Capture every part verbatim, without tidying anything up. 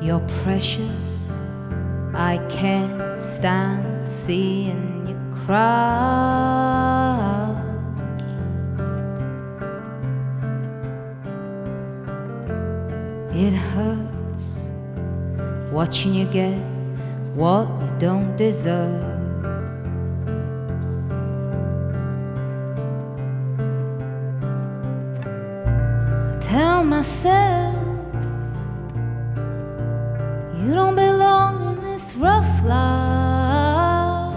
You're precious, I can't stand seeing you cry. It hurts watching you get what you don't deserve. I tell myself you don't belong in this rough life.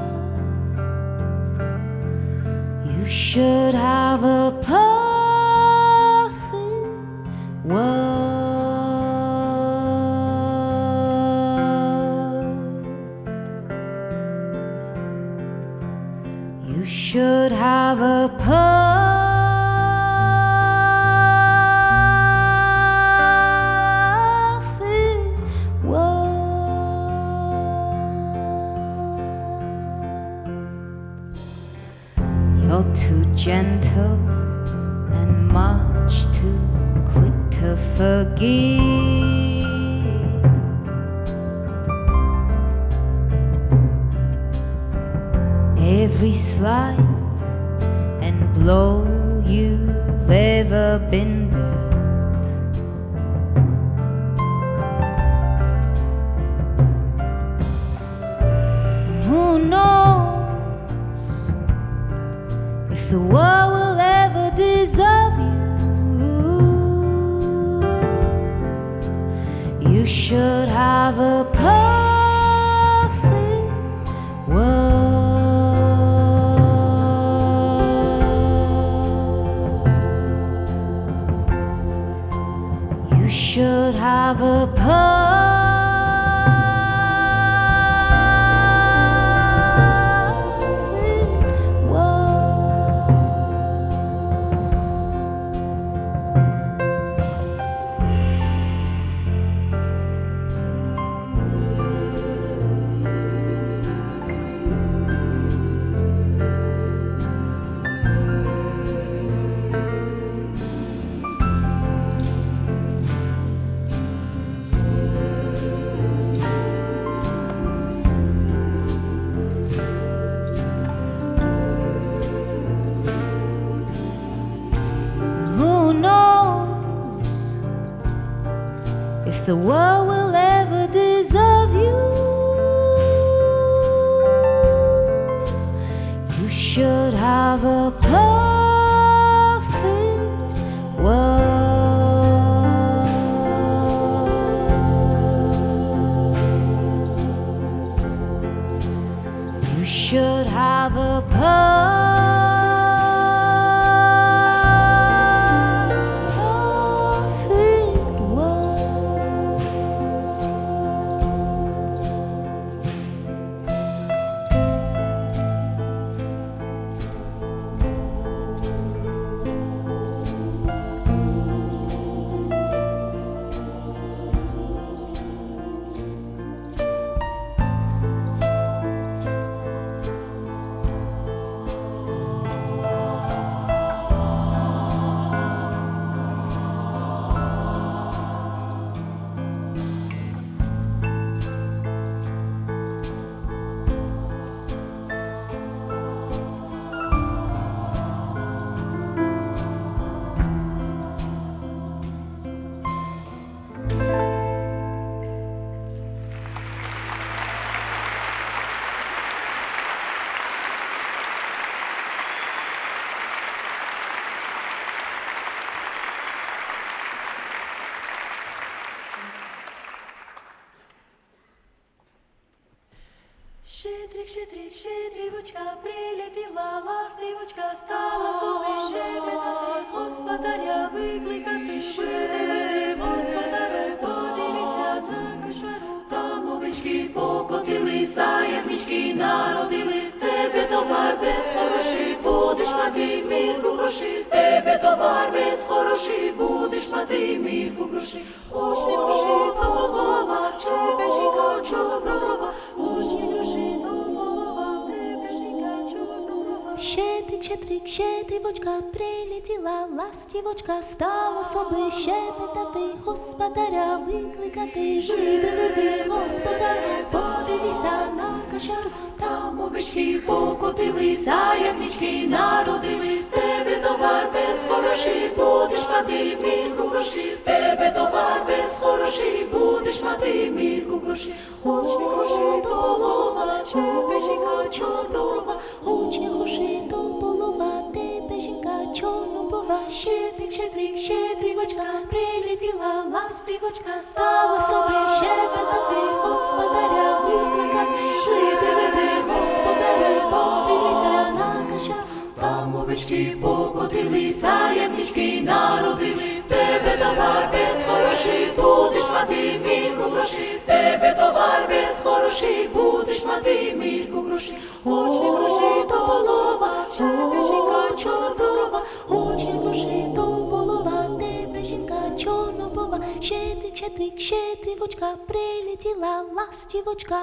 You should have a perfect world. You should have a perfect You're too gentle and much too quick to forgive. Every slight and blow you've ever been dealt. Who knows if the world will ever deserve you. You should have a perfect world. You should have a perfect if the world will ever deserve you. You should have a perfect world. You should have a perfect Щедрик, щедрик, щедрівочка, прилетіла ластівочка, стала собі щебетати, господаря викликати, щедрик, господаре, подивися на кошару, там овечки покотились, а ягнички народились, тебе товар без хороший, будеш мати мірку грошей, тебе товар без хороший, будеш мати мірку грошей. Хоч не гроші, то голова, тебе жінка чорнова, хоч не гроші, то голова, в тебе жінка чорнова. Щедрик, щедрик, щедрівочка, прилетіла прилетіла ластівочка, стала собі щебетати, господаря викликати. Жиди-лиди, господар, подивися на кошару, там овечки покотилися, як нічки народились. В тебе товар без хороший, будеш мати мірку грошей. В тебе товар без хороший, будеш мати мірку грошей. Очні гроші то полова, тебе жінка чорноброва. Очні гроші то полова, тебе жінка чорноброва. Щедрик, щедрик, щедрівочка, прилетіла ластівочка, стала собі щебетати, господаря викликати. Жиди-лиди, господарю, подивися на кошару, там овечки покотилися, як нічки народились. В тебе товар без хороший, будеш мати мірку грошей. В тебе товар без хороший, будеш мати мірку грошей. Очі гроші то полова, тебе жінка чорноброва. Очі гроші то полова, тебе жінка чорноброва. Щедрик, щедрик, щедрівочка, прилетіла ластівочка.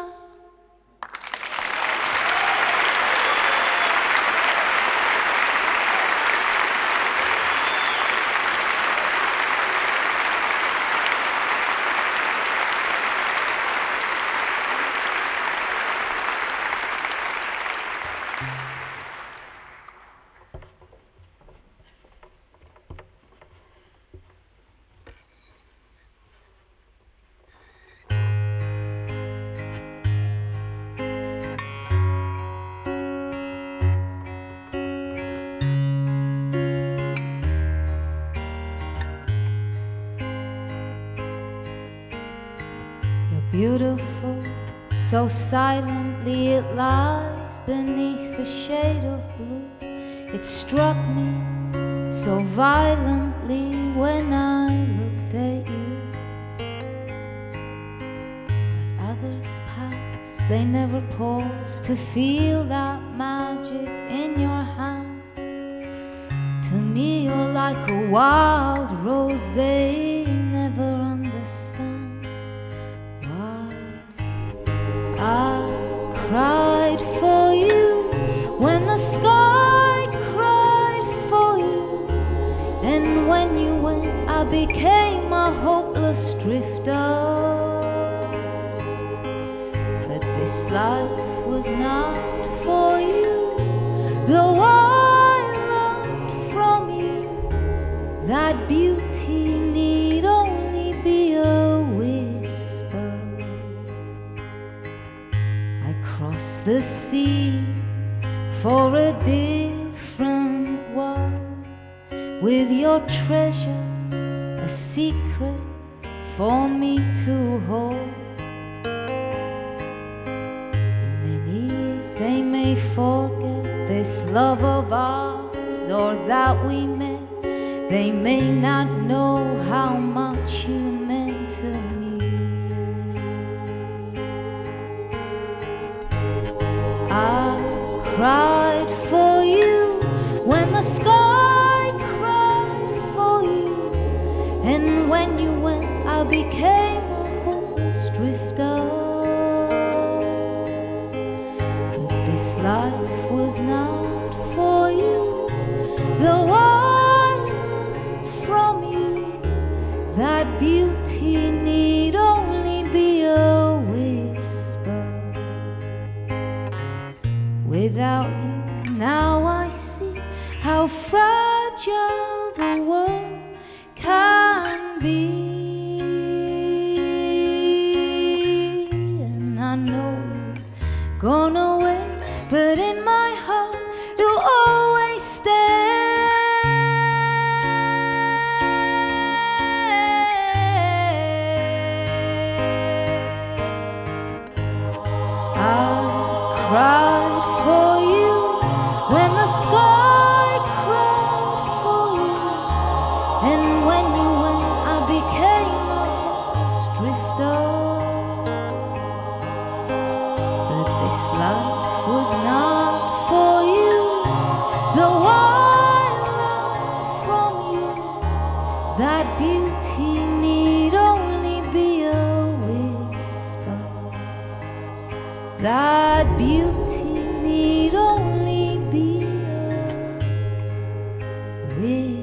Beautiful, so silently it lies beneath the shade of blue. It struck me so violently when I looked at you. But others pass, they never pause to feel that magic in your hand. To me you're like a wild rose they never understand. I cried for you when the sky cried for you, and when you went I became a hopeless drifter. But this life was not for you, though I learned from you that beauty need only be a whisper. Cross the sea for a different world, with your treasure, a secret for me to hold. In many years they may forget this love of ours, or that we met. They may not know how much you meant to me. I cried for you when the sky cried for you, and when you went I became a hopeless drifter. But this life was not for you, though I learned from you that beauty need only be a whisper. Without you, now I see how fragile the world can be. And I know you've gone away, but in my heart you'll always stay. I cried for you when the sky cried for you, and when you went I became a hopeless drifter. But this life was not for you, though I learned from you that beauty need only be a whisper. That beauty need only be a whisper.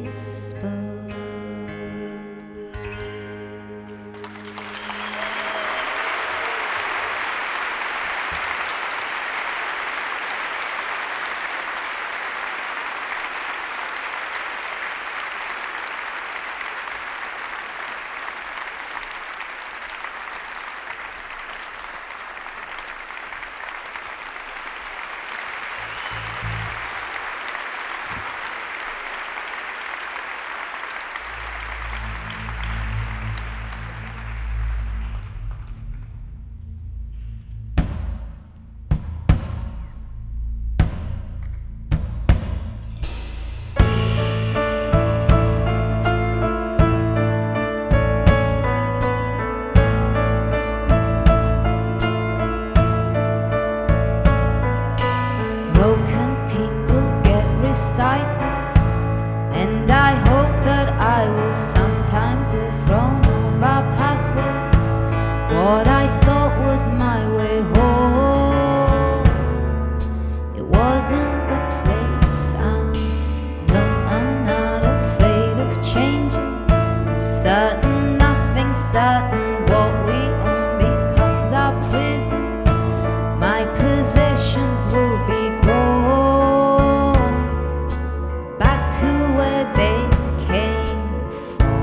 uncertain. What we own becomes our prison. My possessions will be gone back to where they came from.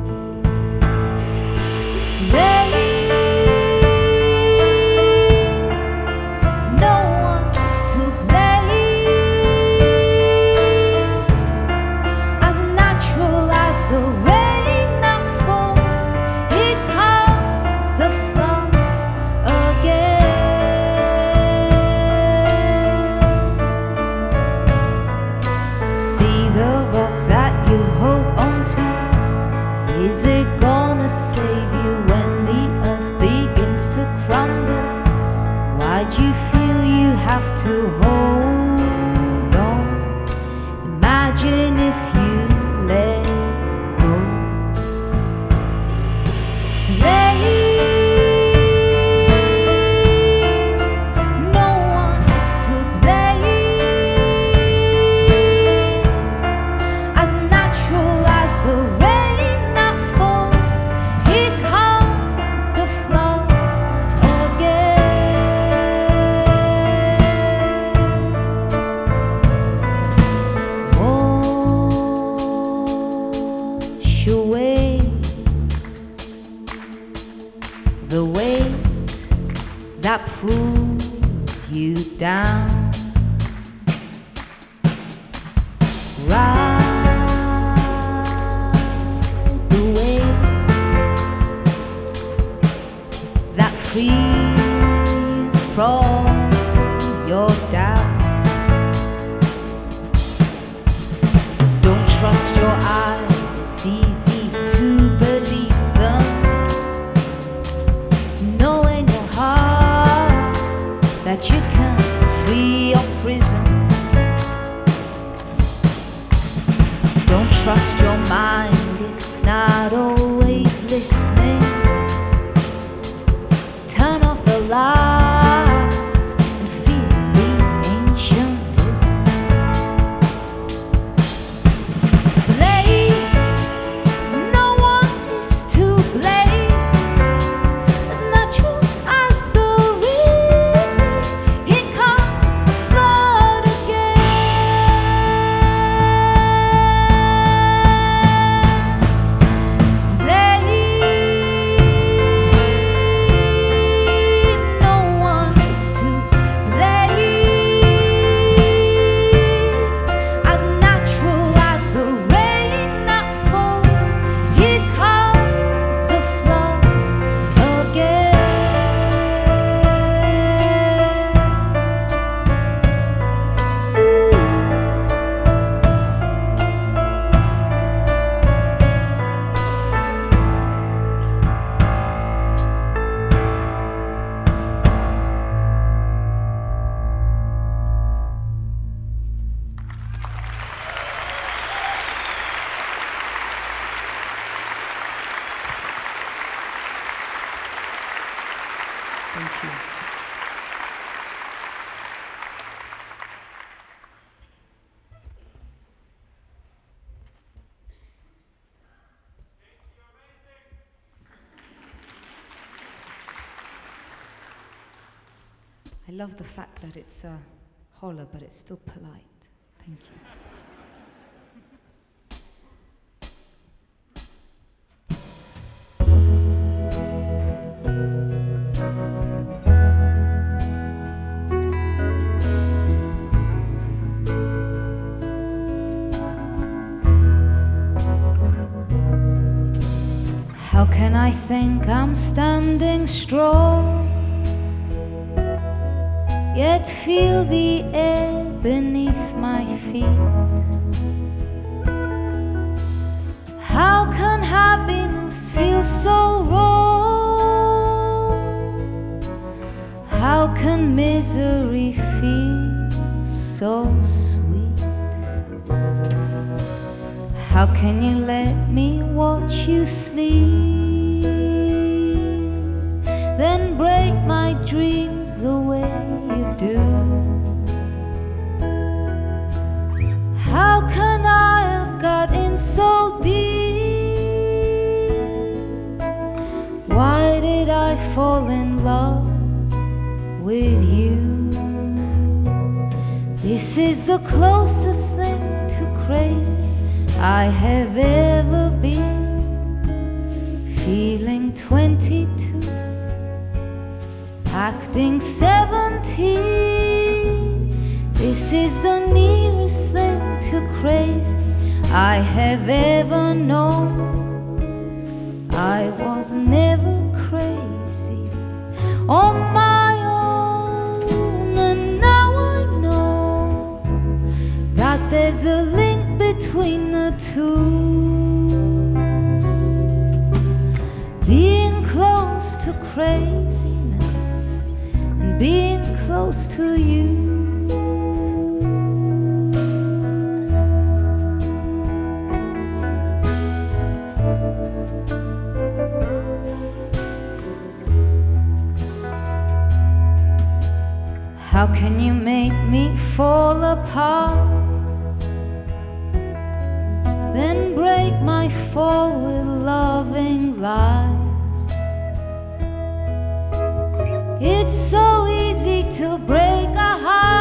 They, no one's to blame. As natural as the rain that falls, it comes the flood again. See the rock that you hold onto. Is it gonna save you when the earth begins to crumble? Why'd you feel you have to hold on? Imagine if you let go. Blame, no one is to blame. As natural as the rain that falls, here comes the flood again. Wash away the weight that pulls you down. Ride the wave that free from your doubts. Don't trust your eyes, it's easy to believe them. Know in your heart that you can free your prison. Don't trust your mind, it's not always listening. Turn off the lights and feel the ancient rhythm. Blame, no one is to blame. As natural as the wind, here comes the flood again. Blame, no one is to blame. As natural as the rain that falls, here comes the flood again. Thank you. I love the fact that it's a holler, but it's still polite. Thank you. How can I think I'm standing strong, yet feel the air beneath my feet? How can happiness feel so wrong? How can misery feel so sweet? How can you let me watch you sleep, then break my dreams the way you do? How can I have gotten so deep fall in love with you. This is the closest thing to crazy I have ever been. Feeling twenty-two, acting seventeen. This is the nearest thing to crazy I have ever known. I was never crazy on my own, and now I know that there's a link between the two. Being close to craziness and being close to you. How can you make me fall apart, then break my fall with loving lies? It's so easy to break a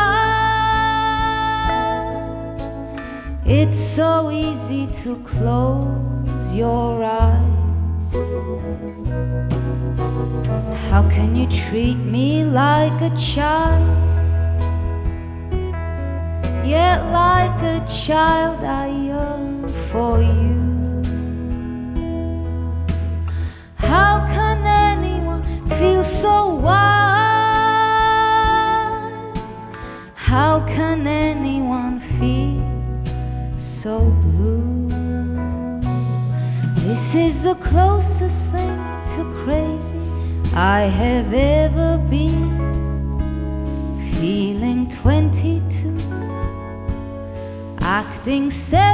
heart. It's so easy to close your eyes. How can you treat me like a child? Yet like a child I yearn for you. How can anyone feel so wild? How can anyone feel so blue? This is the closest thing to crazy I have ever been. Feeling twenty-two, acting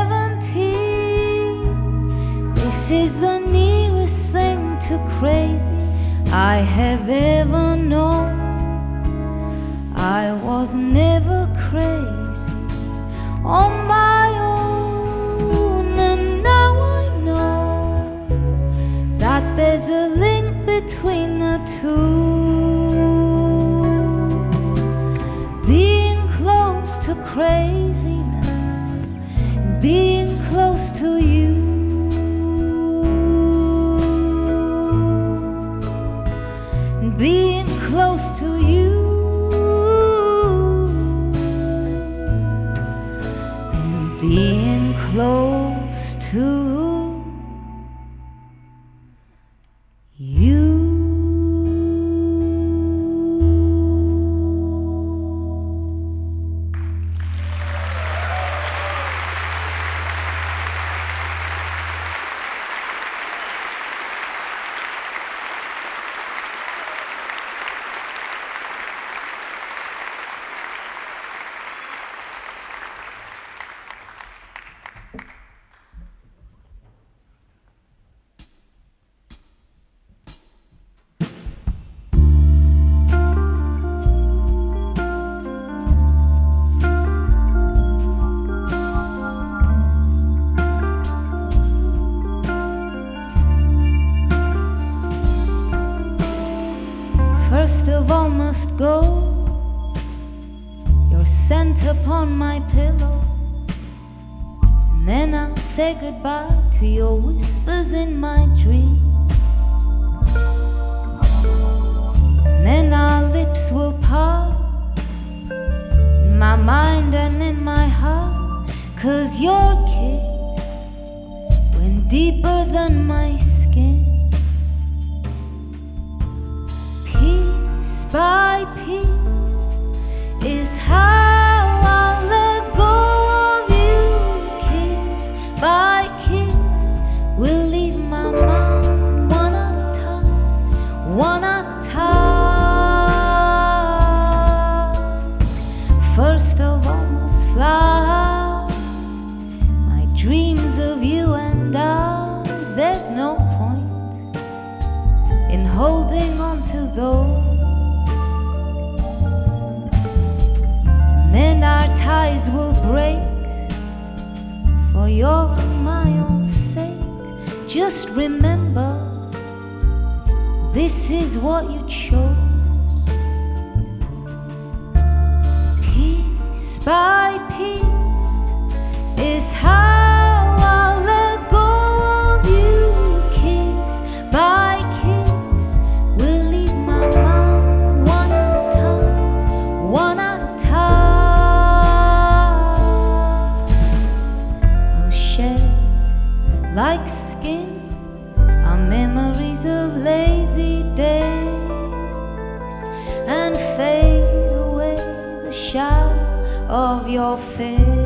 seventeen. This is the nearest thing to crazy I have ever known. I was never crazy on my own, and now I know that there's a link between the two. Being close to craziness, being close to you. Being close to you. And being close to you. First of all must go your scent upon my pillow, and then I'll say goodbye to your whispers in my dreams, and then our lips will part in my mind and in my heart, 'cause your kiss went deeper than my skin. Piece by piece is how I'll let go of you. Kiss by kiss, we'll leave my mind one at a time, one at a time. First of all must fly my dreams of you and I. There's no point in holding on to those. Then our ties will break for your and my own sake. Just remember, this is what you chose. Piece by piece is how I let go of you. Kiss by kiss will leave my mind one at a time, one at a time. I'll shed like skin our memories of lazy days and fade away the shadow of your face.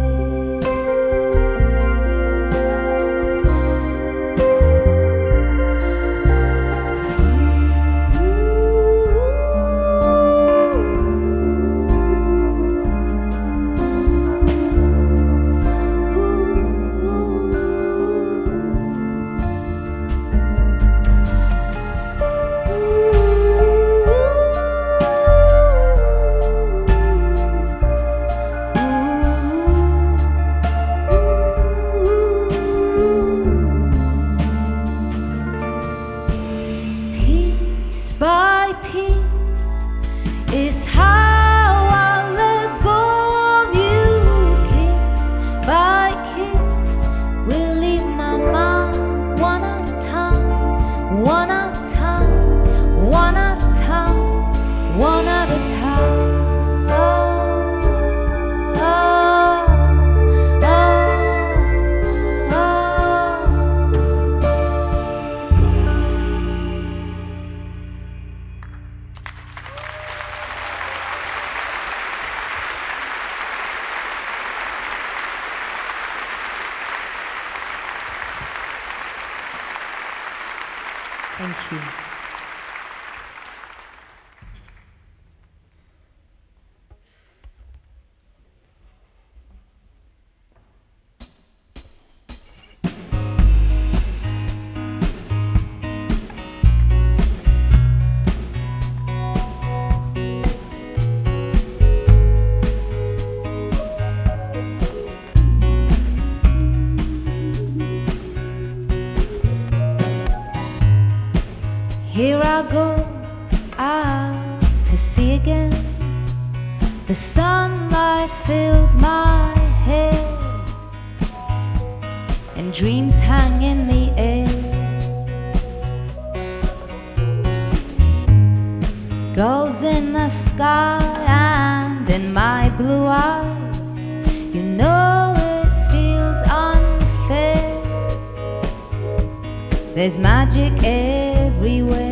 Piece by piece is how I let go of you. Kiss by kiss will leave my mind one at a time, one at a time, one at a time, one at a time. Thank you. Here I go out to sea again. The sunlight fills my head and dreams hang in the air. Gulls in the sky and in my blue eyes. You know it feels unfair. There's magic everywhere.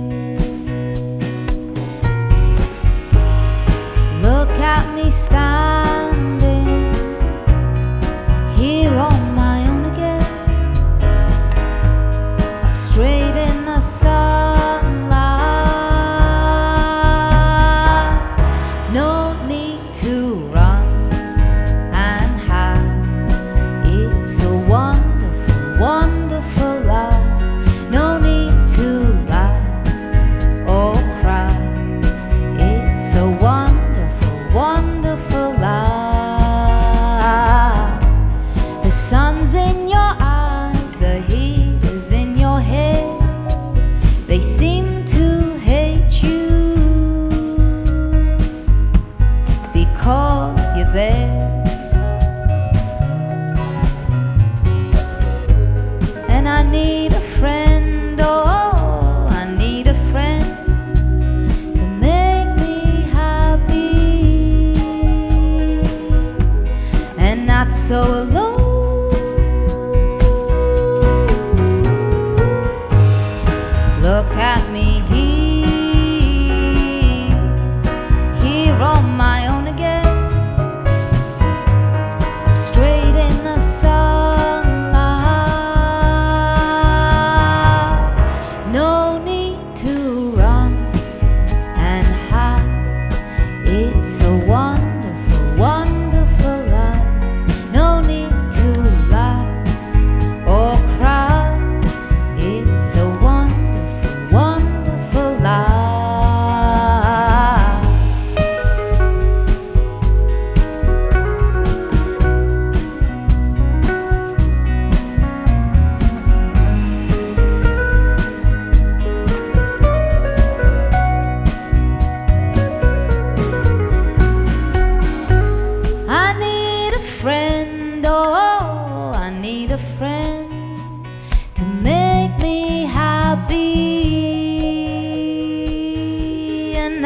Look at me standing here on my own again. I'm straight in the sunlight. No need to run and hide. It's a wonderful, wonderful life. No need to lie or cry. It's a wonderful, wonderful life. The sun's in your eyes, the heat is in your head. They seem to hate you because you're there. And I need a friend, oh, I need a friend to make me happy and not so alone. Look at me here, here on my own again. I'm straight in the sunlight. No need to run and hide. It's a wonderful, wonderful life. No need to lie or cry. It's a wonderful, wonderful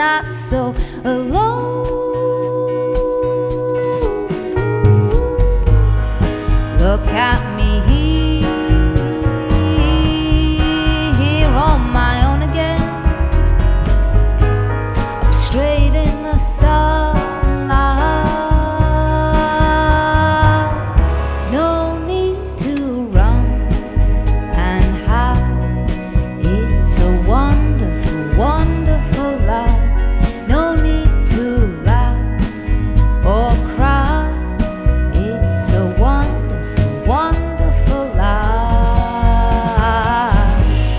not so alone. Look at me here, here on my own again. I'm straight in the sunlight. No need to run and hide. It's a wonderful, wonderful life. No need to laugh or cry. It's a wonderful, wonderful life.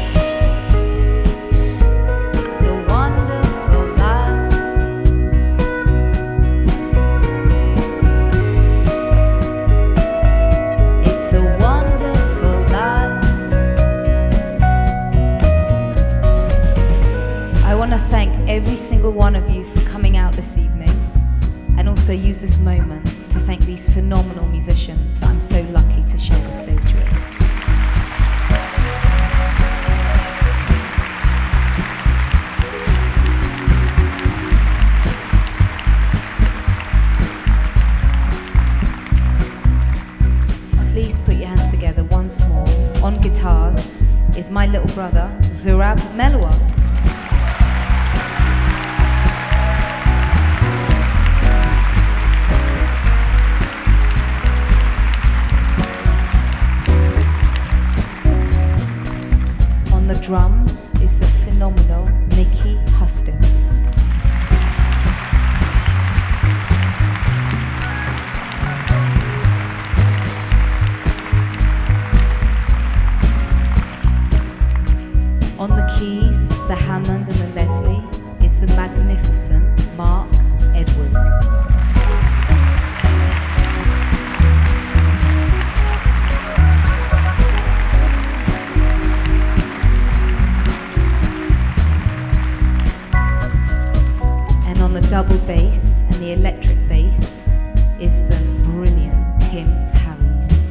It's a wonderful life. It's a wonderful life. I want to thank every single one of you for coming out this evening, and also use this moment to thank these phenomenal musicians that I'm so lucky to share the stage with. Please put your hands together once more. On guitars is my little brother, Zurab Melwa. On the drums is the phenomenal Nikki Hustings. On the keys, the Hammond and the Leslie is the magnificent Mark Edwards. And on the double bass and the electric bass is the brilliant Tim Harris.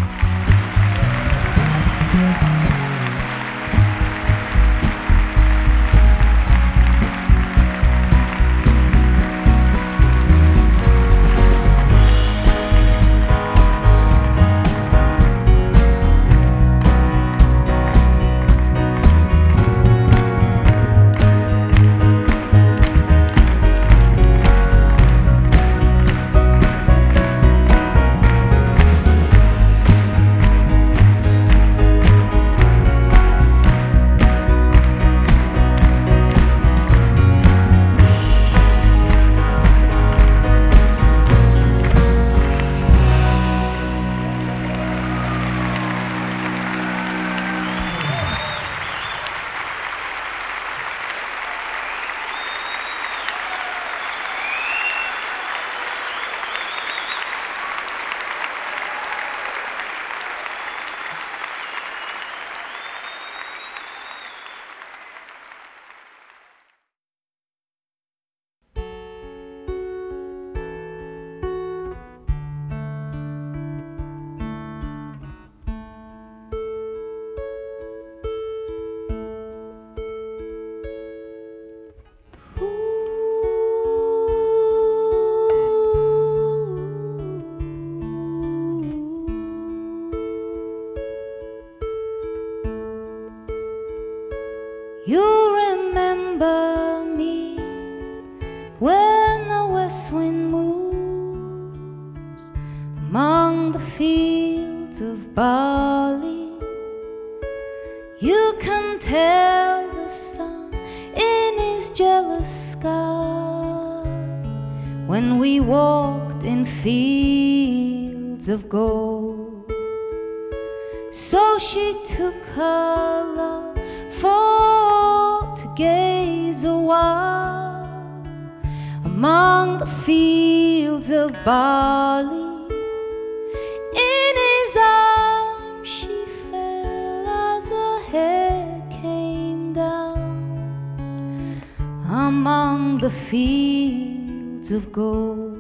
You remember me when the west wind moves among the fields of barley. You can tell the sun in his jealous sky when we walked in fields of gold. So she took her love for to gaze a while among the fields of barley. In his arms she fell as her head came down among the fields of gold.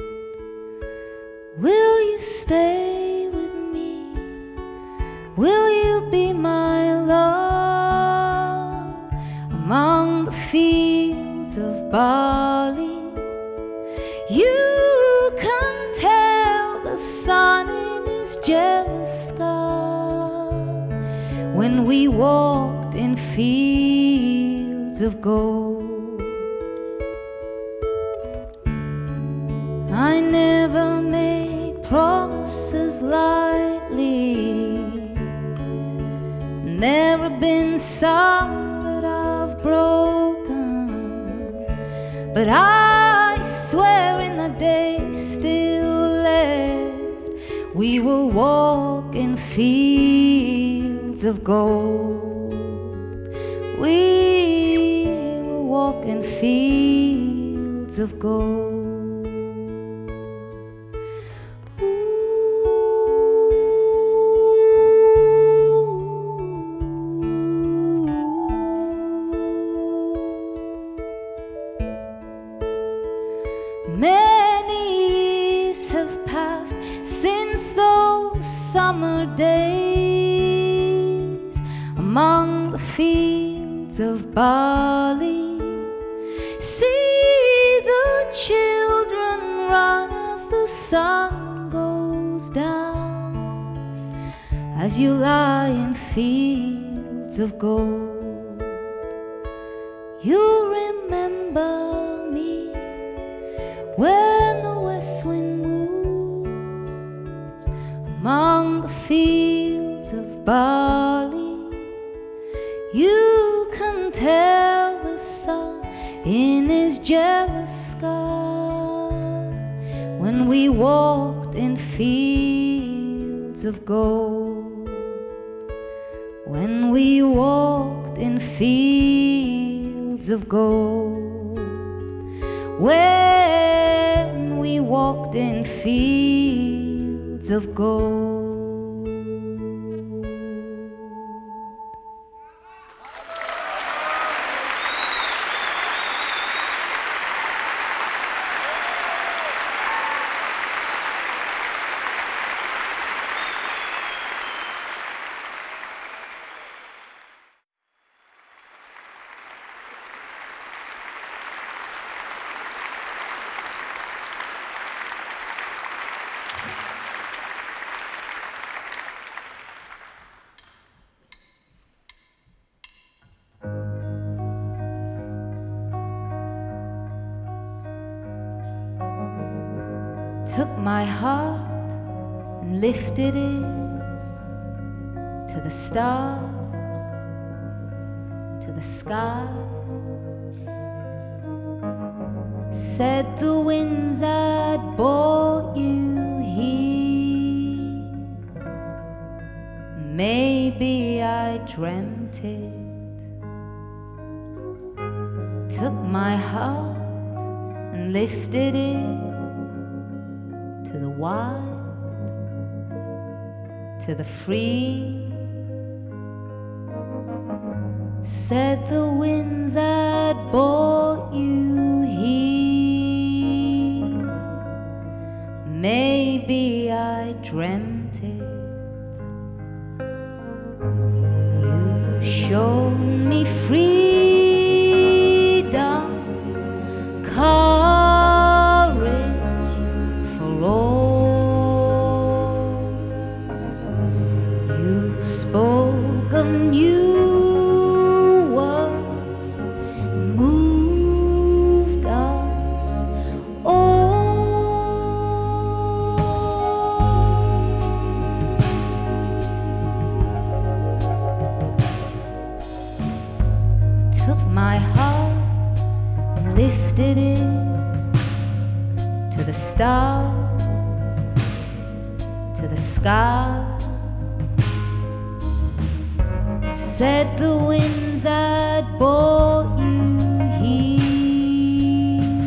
Will you stay with me? Will you be my love among the fields of Bali. You can tell the sun in his jealous sky when we walked in fields of gold. I never make promises lightly, and there have been some that I've broken, but I swear in the days still left, we will walk in fields of gold. We will walk in fields of gold. Many years have passed since those summer days among the fields of Bali. See the children run as the sun goes down, as you lie in fields of gold. You remember me when the west wind moves among the fields of Bali. You can tell the sun in his jealous sky when we walked in fields of gold. When we walked in fields of gold. When we walked in fields of gold. Took my heart and lifted it to the stars, to the sky. Said the winds had brought you here. Maybe I dreamt it. Took my heart and lifted it to the wild, to the free. Said the winds had brought you here. Maybe I dreamt it. You showed me freedom, courage for all. You spoke of new words and moved us all. Took my heart and lifted it to the stars, to the sky. Said the winds had brought you here.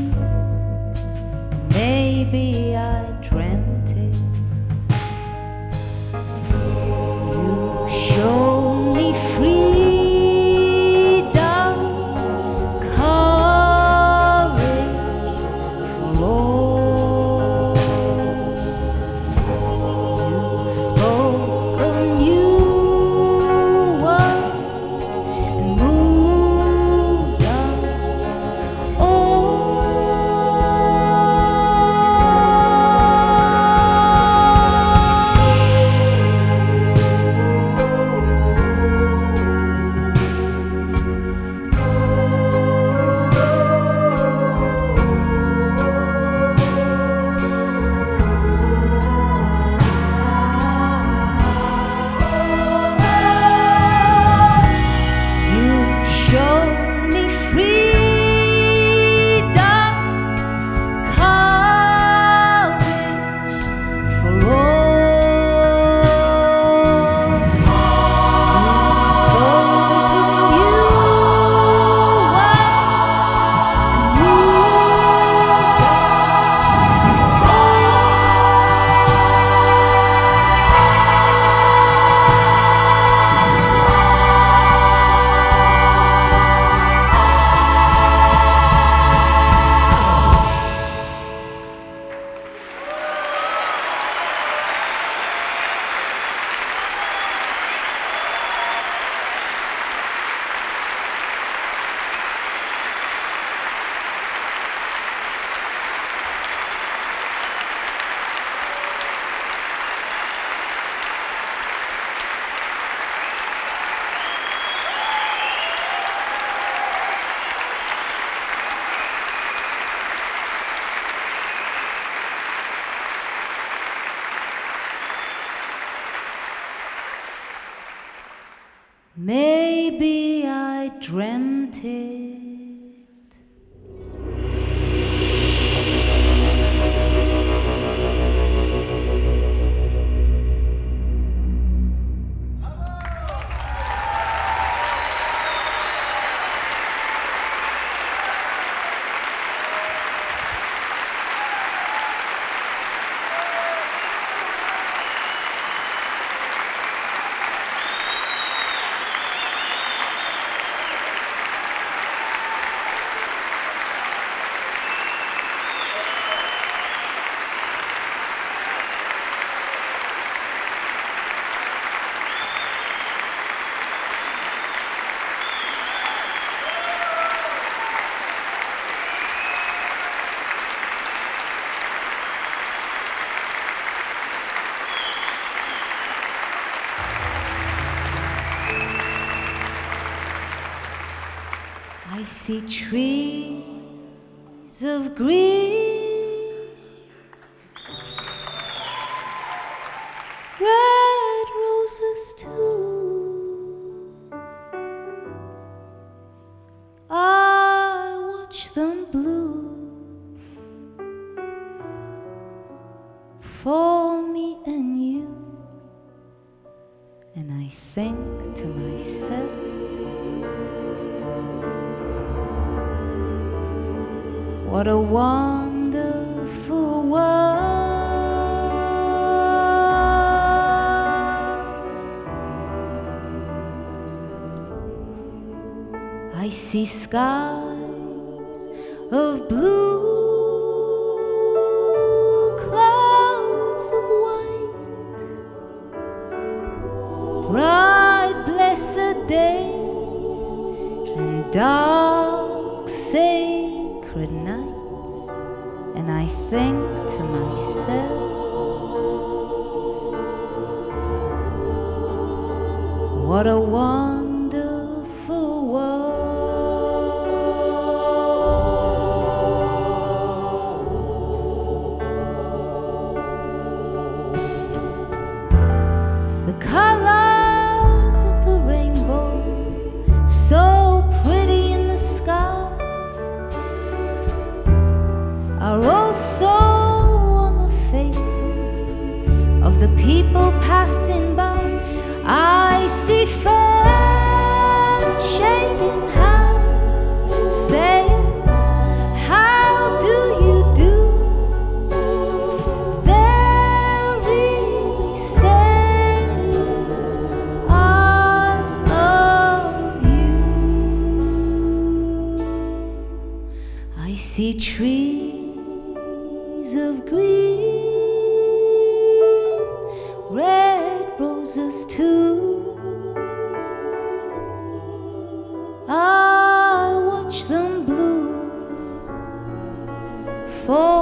Maybe I dreamt it. You showed me freedom, courage for all. You spoke of new words and moved dreamt it. I see trees of green, red roses too. I watch them bloom for me and you, and I think to myself, what a wonderful world. I see skies of blue, clouds of white, bright blessed days and dark sacred nights, and I think to myself, what a wonderful world. The colors of the rainbow, so pretty in the sky, are also on the faces of the people passing by. I see friends shaking hands, saying, how do you do? They're really saying, I love you. I see trees of green, red roses too. I watch them bloom for